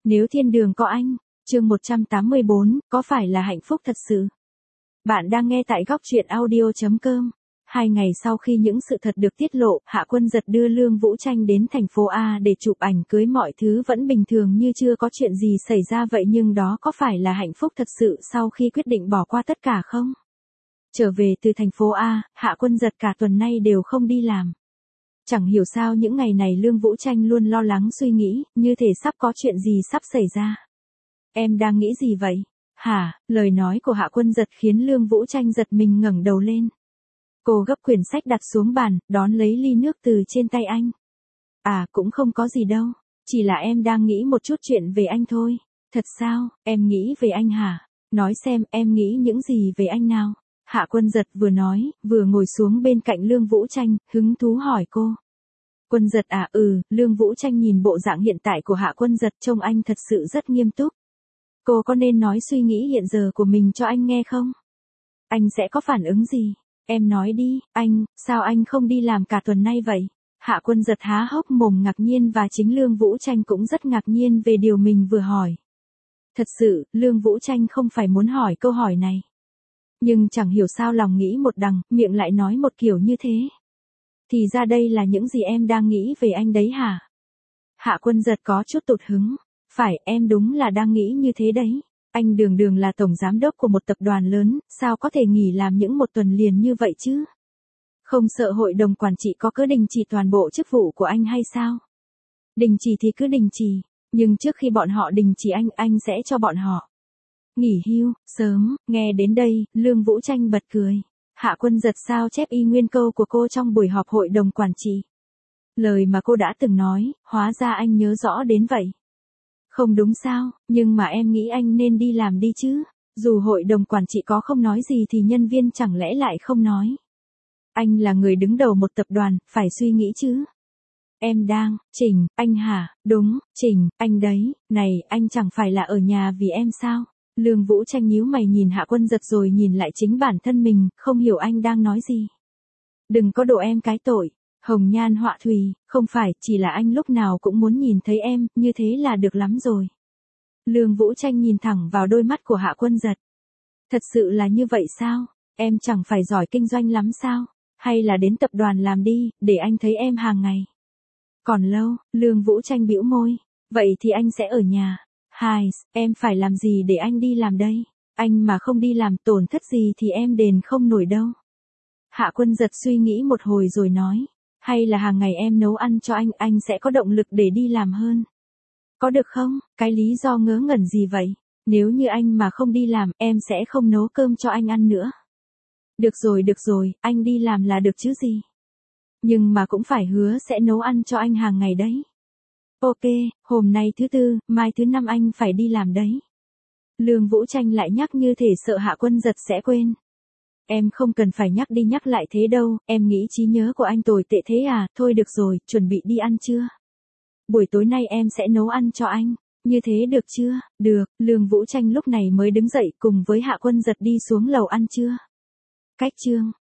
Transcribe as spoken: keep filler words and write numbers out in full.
Nếu thiên đường có anh, chương một trăm tám mươi bốn, có phải là hạnh phúc thật sự? Bạn đang nghe tại góc truyện audio chấm com. Hai ngày sau khi những sự thật được tiết lộ, Hạ Quân Giật đưa Lương Vũ Tranh đến thành phố A để chụp ảnh cưới, mọi thứ vẫn bình thường như chưa có chuyện gì xảy ra vậy, nhưng đó có phải là hạnh phúc thật sự sau khi quyết định bỏ qua tất cả không? Trở về từ thành phố A, Hạ Quân Giật cả tuần nay đều không đi làm. Chẳng hiểu sao những ngày này Lương Vũ Tranh luôn lo lắng suy nghĩ, như thể sắp có chuyện gì sắp xảy ra. Em đang nghĩ gì vậy? Hả? Lời nói của Hạ Quân Giật khiến Lương Vũ Tranh giật mình ngẩng đầu lên. Cô gấp quyển sách đặt xuống bàn, đón lấy ly nước từ trên tay anh. À, cũng không có gì đâu, chỉ là em đang nghĩ một chút chuyện về anh thôi. Thật sao, em nghĩ về anh hả? Nói xem em nghĩ những gì về anh nào? Hạ Quân Giật vừa nói, vừa ngồi xuống bên cạnh Lương Vũ Tranh, hứng thú hỏi cô. Quân Giật à, ừ, Lương Vũ Tranh nhìn bộ dạng hiện tại của Hạ Quân Giật trông anh thật sự rất nghiêm túc. Cô có nên nói suy nghĩ hiện giờ của mình cho anh nghe không? Anh sẽ có phản ứng gì? Em nói đi, anh, sao anh không đi làm cả tuần nay vậy? Hạ Quân Giật há hốc mồm ngạc nhiên, và chính Lương Vũ Tranh cũng rất ngạc nhiên về điều mình vừa hỏi. Thật sự, Lương Vũ Tranh không phải muốn hỏi câu hỏi này. Nhưng chẳng hiểu sao lòng nghĩ một đằng, miệng lại nói một kiểu như thế. Thì ra đây là những gì em đang nghĩ về anh đấy hả? Hạ Quân Giật có chút tụt hứng. Phải, em đúng là đang nghĩ như thế đấy. Anh đường đường là tổng giám đốc của một tập đoàn lớn, sao có thể nghỉ làm những một tuần liền như vậy chứ? Không sợ hội đồng quản trị có cứ đình chỉ toàn bộ chức vụ của anh hay sao? Đình chỉ thì cứ đình chỉ, nhưng trước khi bọn họ đình chỉ anh, anh sẽ cho bọn họ nghỉ hưu, sớm. Nghe đến đây, Lương Vũ Tranh bật cười. Hạ Quân Giật sao chép y nguyên câu của cô trong buổi họp hội đồng quản trị. Lời mà cô đã từng nói, hóa ra anh nhớ rõ đến vậy. Không đúng sao, nhưng mà em nghĩ anh nên đi làm đi chứ. Dù hội đồng quản trị có không nói gì thì nhân viên chẳng lẽ lại không nói. Anh là người đứng đầu một tập đoàn, phải suy nghĩ chứ. Em đang, Trình, anh hả? Đúng, Trình, anh đấy. Này, anh chẳng phải là ở nhà vì em sao? Lương Vũ Tranh nhíu mày nhìn Hạ Quân Giật rồi nhìn lại chính bản thân mình, không hiểu anh đang nói gì. Đừng có đổ em cái tội. Hồng nhan họa thủy, không phải, chỉ là anh lúc nào cũng muốn nhìn thấy em, như thế là được lắm rồi. Lương Vũ Tranh nhìn thẳng vào đôi mắt của Hạ Quân Giật. Thật sự là như vậy sao? Em chẳng phải giỏi kinh doanh lắm sao? Hay là đến tập đoàn làm đi, để anh thấy em hàng ngày. Còn lâu, Lương Vũ Tranh bĩu môi. Vậy thì anh sẽ ở nhà. Hai, em phải làm gì để anh đi làm đây? Anh mà không đi làm tổn thất gì thì em đền không nổi đâu. Hạ Quân Giật suy nghĩ một hồi rồi nói. Hay là hàng ngày em nấu ăn cho anh, anh sẽ có động lực để đi làm hơn. Có được không? Cái lý do ngớ ngẩn gì vậy? Nếu như anh mà không đi làm, em sẽ không nấu cơm cho anh ăn nữa. Được rồi, được rồi, anh đi làm là được chứ gì. Nhưng mà cũng phải hứa sẽ nấu ăn cho anh hàng ngày đấy. Ok, hôm nay thứ tư, mai thứ năm anh phải đi làm đấy. Lương Vũ Tranh lại nhắc như thể sợ Hạ Quân Giật sẽ quên. Em không cần phải nhắc đi nhắc lại thế đâu, em nghĩ trí nhớ của anh tồi tệ thế à? Thôi được rồi, chuẩn bị đi ăn trưa. Buổi tối nay em sẽ nấu ăn cho anh, như thế được chưa? Được, Lương Vũ Tranh lúc này mới đứng dậy cùng với Hạ Quân Giật đi xuống lầu ăn trưa. Cách chương